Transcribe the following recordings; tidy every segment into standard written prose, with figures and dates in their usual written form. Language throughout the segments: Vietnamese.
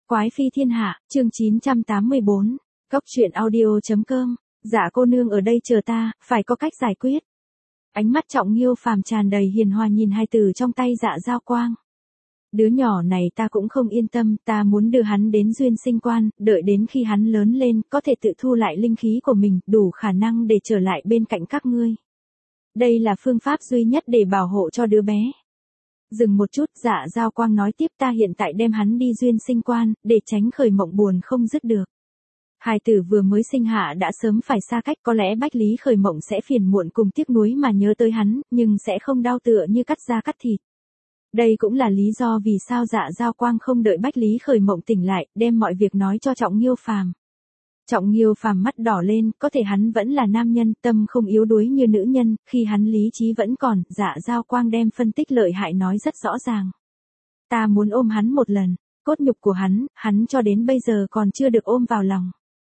Quái phi thiên hạ, chương 984, Cốc truyện audio.com, dạ cô nương ở đây chờ ta, phải có cách giải quyết. Ánh mắt Trọng Nghiêu Phàm tràn đầy hiền hòa nhìn hai từ trong tay Dạ Giao Quang. Đứa nhỏ này ta cũng không yên tâm, ta muốn đưa hắn đến duyên sinh quan, đợi đến khi hắn lớn lên, có thể tự thu lại linh khí của mình, đủ khả năng để trở lại bên cạnh các ngươi. Đây là phương pháp duy nhất để bảo hộ cho đứa bé. Dừng một chút, Dạ Giao Quang nói tiếp, ta hiện tại đem hắn đi duyên sinh quan, để tránh khởi mộng buồn không dứt được. Hài tử vừa mới sinh hạ đã sớm phải xa cách, có lẽ Bách Lý khởi mộng sẽ phiền muộn cùng tiếc nuối mà nhớ tới hắn, nhưng sẽ không đau tựa như cắt da cắt thịt. Đây cũng là lý do vì sao Dạ Giao Quang không đợi Bách Lý khởi mộng tỉnh lại, đem mọi việc nói cho Trọng Nghiêu Phàm. Trọng Nghiêu Phàm mắt đỏ lên, có thể hắn vẫn là nam nhân, tâm không yếu đuối như nữ nhân, khi hắn lý trí vẫn còn, Dạ Giao Quang đem phân tích lợi hại nói rất rõ ràng. Ta muốn ôm hắn một lần, cốt nhục của hắn cho đến bây giờ còn chưa được ôm vào lòng.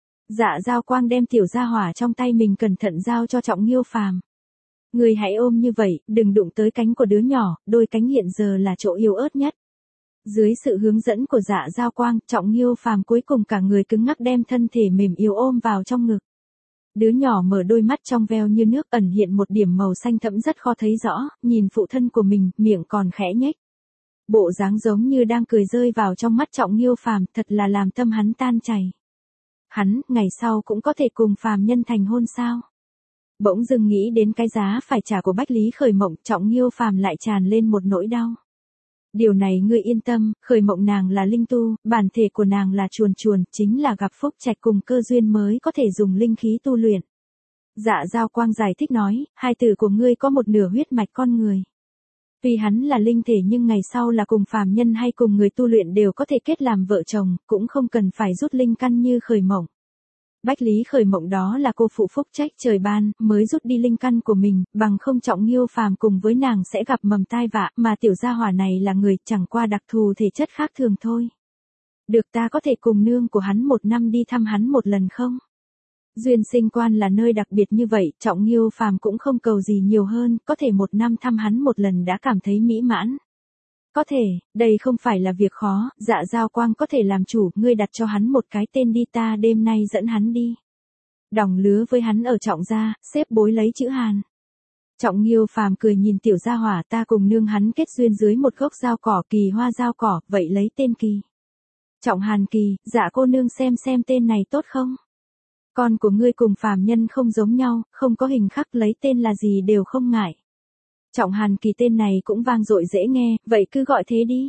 Dạ Giao Quang đem tiểu gia hỏa trong tay mình cẩn thận giao cho Trọng Nghiêu Phàm. Người hãy ôm như vậy, đừng đụng tới cánh của đứa nhỏ, đôi cánh hiện giờ là chỗ yếu ớt nhất. Dưới sự hướng dẫn của Dạ Giao Quang, Trọng Nghiêu Phàm cuối cùng cả người cứng ngắc đem thân thể mềm yếu ôm vào trong ngực. Đứa nhỏ mở đôi mắt trong veo như nước, ẩn hiện một điểm màu xanh thẫm rất khó thấy rõ, nhìn phụ thân của mình, miệng còn khẽ nhếch. Bộ dáng giống như đang cười rơi vào trong mắt Trọng Nghiêu Phàm, thật là làm tâm hắn tan chảy. Hắn, ngày sau cũng có thể cùng phàm nhân thành hôn sao? Bỗng dưng nghĩ đến cái giá phải trả của Bách Lý khởi mộng, Trọng Nghiêu Phàm lại tràn lên một nỗi đau. Điều này ngươi yên tâm, khởi mộng nàng là linh tu, bản thể của nàng là chuồn chuồn, chính là gặp phúc trạch cùng cơ duyên mới có thể dùng linh khí tu luyện. Dạ Giao Quang giải thích nói, hai tử của ngươi có một nửa huyết mạch con người. Tuy hắn là linh thể nhưng ngày sau là cùng phàm nhân hay cùng người tu luyện đều có thể kết làm vợ chồng, cũng không cần phải rút linh căn như khởi mộng. Bách Lý khởi mộng đó là cô phụ phúc trách trời ban, mới rút đi linh căn của mình, bằng không Trọng Nghiêu Phàm cùng với nàng sẽ gặp mầm tai vạ, mà tiểu gia hỏa này là người, chẳng qua đặc thù thể chất khác thường thôi. Được, ta có thể cùng nương của hắn một năm đi thăm hắn một lần không? Duyên sinh quan là nơi đặc biệt như vậy, Trọng Nghiêu Phàm cũng không cầu gì nhiều hơn, có thể một năm thăm hắn một lần đã cảm thấy mỹ mãn. Có thể, đây không phải là việc khó, Dạ Giao Quang có thể làm chủ, ngươi đặt cho hắn một cái tên đi, ta đêm nay dẫn hắn đi. Đồng lứa với hắn ở Trọng gia, xếp bối lấy chữ Hàn. Trọng Nghiêu Phàm cười nhìn tiểu gia hỏa, ta cùng nương hắn kết duyên dưới một gốc dao cỏ, Kỳ Hoa dao cỏ, vậy lấy tên Kỳ. Trọng Hàn Kỳ, dạ cô nương xem tên này tốt không? Con của ngươi cùng phàm nhân không giống nhau, không có hình khắc, lấy tên là gì đều không ngại. Trọng Hàn Kỳ tên này cũng vang dội dễ nghe, vậy cứ gọi thế đi.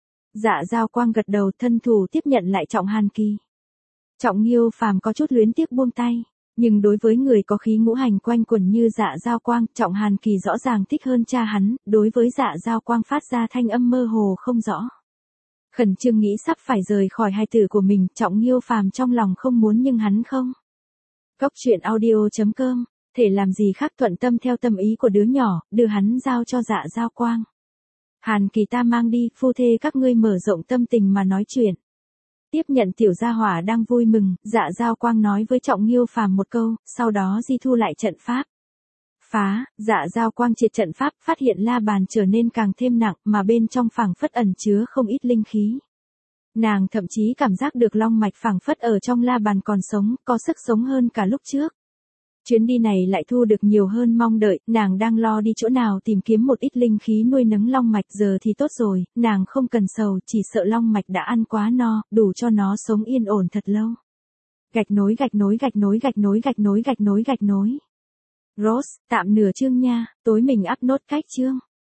Dạ Giao Quang gật đầu, thân thủ tiếp nhận lại Trọng Hàn Kỳ. Trọng Nghiêu Phàm có chút luyến tiếc buông tay, nhưng đối với người có khí ngũ hành quanh quẩn như Dạ Giao Quang, Trọng Hàn Kỳ rõ ràng thích hơn cha hắn, đối với Dạ Giao Quang phát ra thanh âm mơ hồ không rõ. Khẩn trương nghĩ sắp phải rời khỏi hai tử của mình, Trọng Nghiêu Phàm trong lòng không muốn nhưng hắn không. Cốc truyện audio.com, thể làm gì khác thuận tâm theo tâm ý của đứa nhỏ, đưa hắn giao cho Dạ Giao Quang. Hàn Kỳ ta mang đi, phu thê các ngươi mở rộng tâm tình mà nói chuyện. Tiếp nhận tiểu gia hỏa đang vui mừng, Dạ Giao Quang nói với Trọng Nghiêu Phàm một câu, sau đó di thu lại trận pháp. Phá, Dạ Giao Quang triệt trận pháp, phát hiện la bàn trở nên càng thêm nặng, mà bên trong phảng phất ẩn chứa không ít linh khí. Nàng thậm chí cảm giác được long mạch phảng phất ở trong la bàn còn sống, có sức sống hơn cả lúc trước. Chuyến đi này lại thu được nhiều hơn mong đợi, nàng đang lo đi chỗ nào tìm kiếm một ít linh khí nuôi nấng long mạch, giờ thì tốt rồi, nàng không cần sầu, chỉ sợ long mạch đã ăn quá no, đủ cho nó sống yên ổn thật lâu. Gạch nối. Rose, tạm nửa chương nha, tối mình up nốt cách chương.